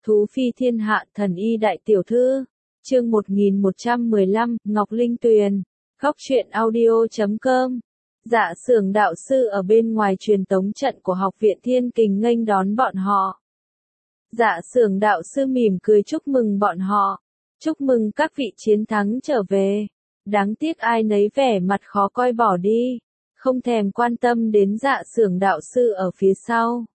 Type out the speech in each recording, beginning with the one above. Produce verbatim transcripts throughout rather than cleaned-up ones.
Thú phi thiên hạ thần y đại tiểu thư. Chương một nghìn một trăm mười lăm, Ngọc Linh Tuyền. Góc truyện audio chấm com. Dạ Xưởng đạo sư ở bên ngoài truyền tống trận của Học viện Thiên Kình nghênh đón bọn họ. Dạ Xưởng đạo sư mỉm cười chúc mừng bọn họ. Chúc mừng các vị chiến thắng trở về. Đáng tiếc ai nấy vẻ mặt khó coi bỏ đi, không thèm quan tâm đến Dạ Xưởng đạo sư ở phía sau.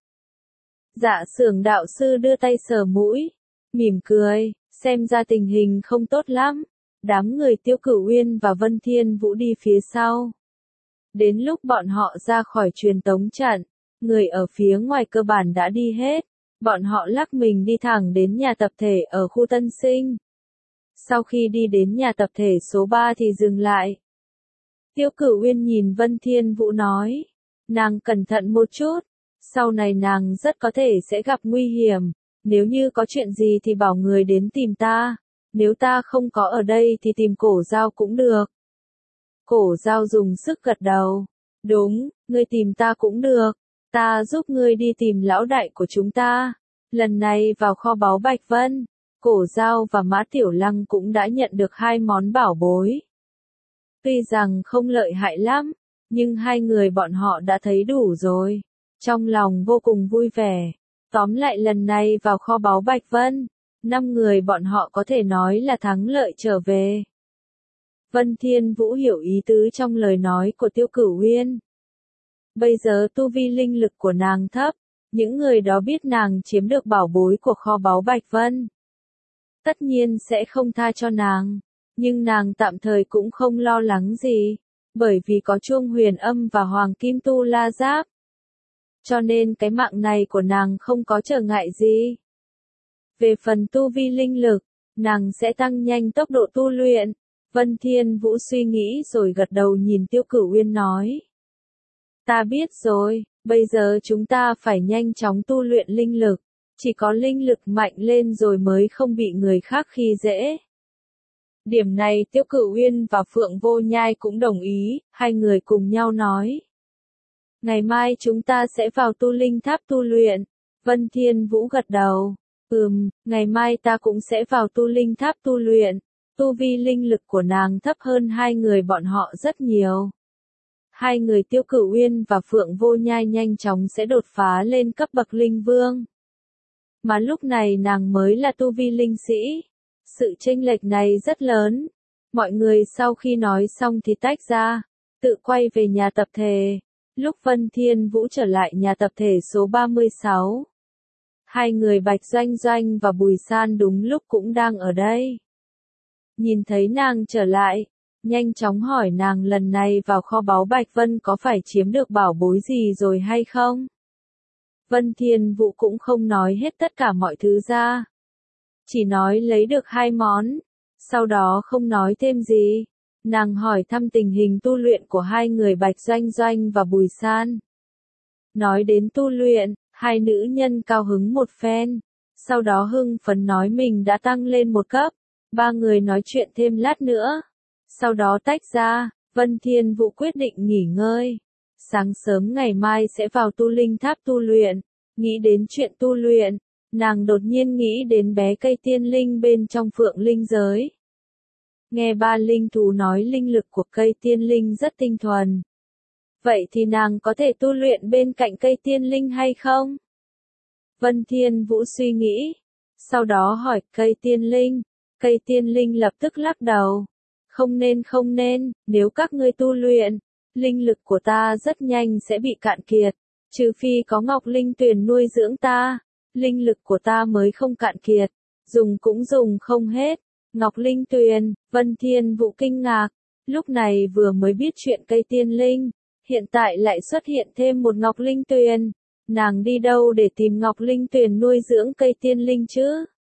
Dạ Xưởng đạo sư đưa tay sờ mũi, mỉm cười, xem ra tình hình không tốt lắm. Đám người Tiêu Cửu Uyên và Vân Thiên Vũ đi phía sau. Đến lúc bọn họ ra khỏi truyền tống trận, người ở phía ngoài cơ bản đã đi hết. Bọn họ lắc mình đi thẳng đến nhà tập thể ở khu Tân Sinh. Sau khi đi đến nhà tập thể số ba thì dừng lại. Tiêu Cửu Uyên nhìn Vân Thiên Vũ nói, nàng cẩn thận một chút, sau này nàng rất có thể sẽ gặp nguy hiểm, nếu như có chuyện gì thì bảo người đến tìm ta, nếu ta không có ở đây thì tìm Cổ Dao cũng được. Cổ Dao dùng sức gật đầu, đúng, ngươi tìm ta cũng được, ta giúp ngươi đi tìm lão đại của chúng ta. Lần này vào kho báu Bạch Vân, Cổ Dao và Mã Tiểu Lăng cũng đã nhận được hai món bảo bối. Tuy rằng không lợi hại lắm, nhưng hai người bọn họ đã thấy đủ rồi. Trong lòng vô cùng vui vẻ. Tóm lại lần này vào kho báu Bạch Vân, năm người bọn họ có thể nói là thắng lợi trở về. Vân Thiên Vũ hiểu ý tứ trong lời nói của Tiêu Cửu Uyên. Bây giờ tu vi linh lực của nàng thấp, những người đó biết nàng chiếm được bảo bối của kho báu Bạch Vân. Tất nhiên sẽ không tha cho nàng, nhưng nàng tạm thời cũng không lo lắng gì, bởi vì có chuông huyền âm và hoàng kim tu la giáp. Cho nên cái mạng này của nàng không có trở ngại gì. Về phần tu vi linh lực, nàng sẽ tăng nhanh tốc độ tu luyện. Vân Thiên Vũ suy nghĩ rồi gật đầu nhìn Tiêu Cửu Uyên nói. Ta biết rồi, bây giờ chúng ta phải nhanh chóng tu luyện linh lực. Chỉ có linh lực mạnh lên rồi mới không bị người khác khi dễ. Điểm này Tiêu Cửu Uyên và Phượng Vô Nhai cũng đồng ý, hai người cùng nhau nói. Ngày mai chúng ta sẽ vào tu linh tháp tu luyện. Vân Thiên Vũ gật đầu. Ừm, ngày mai ta cũng sẽ vào tu linh tháp tu luyện. Tu vi linh lực của nàng thấp hơn hai người bọn họ rất nhiều. Hai người Tiêu Cửu Uyên và Phượng Vô Nhai nhanh chóng sẽ đột phá lên cấp bậc linh vương. Mà lúc này nàng mới là tu vi linh sĩ. Sự chênh lệch này rất lớn. Mọi người sau khi nói xong thì tách ra, tự quay về nhà tập thể. Lúc Vân Thiên Vũ trở lại nhà tập thể số ba mươi sáu. Hai người Bạch Doanh Doanh và Bùi San đúng lúc cũng đang ở đây. Nhìn thấy nàng trở lại, nhanh chóng hỏi nàng lần này vào kho báu Bạch Vân có phải chiếm được bảo bối gì rồi hay không? Vân Thiên Vũ cũng không nói hết tất cả mọi thứ ra. Chỉ nói lấy được hai món, sau đó không nói thêm gì. Nàng hỏi thăm tình hình tu luyện của hai người Bạch Doanh Doanh và Bùi San. Nói đến tu luyện, hai nữ nhân cao hứng một phen. Sau đó hưng phấn nói mình đã tăng lên một cấp. Ba người nói chuyện thêm lát nữa. Sau đó tách ra, Vân Thiên Vũ quyết định nghỉ ngơi. Sáng sớm ngày mai sẽ vào tu linh tháp tu luyện. Nghĩ đến chuyện tu luyện, nàng đột nhiên nghĩ đến bé cây tiên linh bên trong Phượng Linh giới. Nghe ba linh thú nói linh lực của cây tiên linh rất tinh thuần. Vậy thì nàng có thể tu luyện bên cạnh cây tiên linh hay không? Vân Thiên Vũ suy nghĩ. Sau đó hỏi cây tiên linh. Cây tiên linh lập tức lắc đầu. Không nên không nên, nếu các ngươi tu luyện, linh lực của ta rất nhanh sẽ bị cạn kiệt. Trừ phi có Ngọc Linh Tuyền nuôi dưỡng ta, linh lực của ta mới không cạn kiệt. Dùng cũng dùng không hết. Ngọc Linh Tuyền, Vân Thiên Vũ kinh ngạc, lúc này vừa mới biết chuyện cây tiên linh, hiện tại lại xuất hiện thêm một Ngọc Linh Tuyền, nàng đi đâu để tìm Ngọc Linh Tuyền nuôi dưỡng cây tiên linh chứ?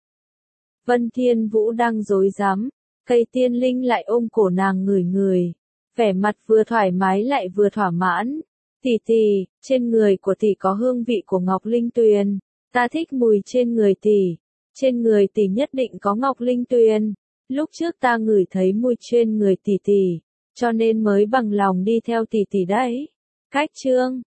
Vân Thiên Vũ đang rối rắm, cây tiên linh lại ôm cổ nàng ngửi ngửi, vẻ mặt vừa thoải mái lại vừa thỏa mãn. Tỷ tỷ, trên người của tỷ có hương vị của Ngọc Linh Tuyền, ta thích mùi trên người tỷ. Trên người tỷ nhất định có Ngọc Linh Tuyền. Lúc trước ta ngửi thấy mùi trên người tỷ tỷ, cho nên mới bằng lòng đi theo tỷ tỷ đấy. Cách chương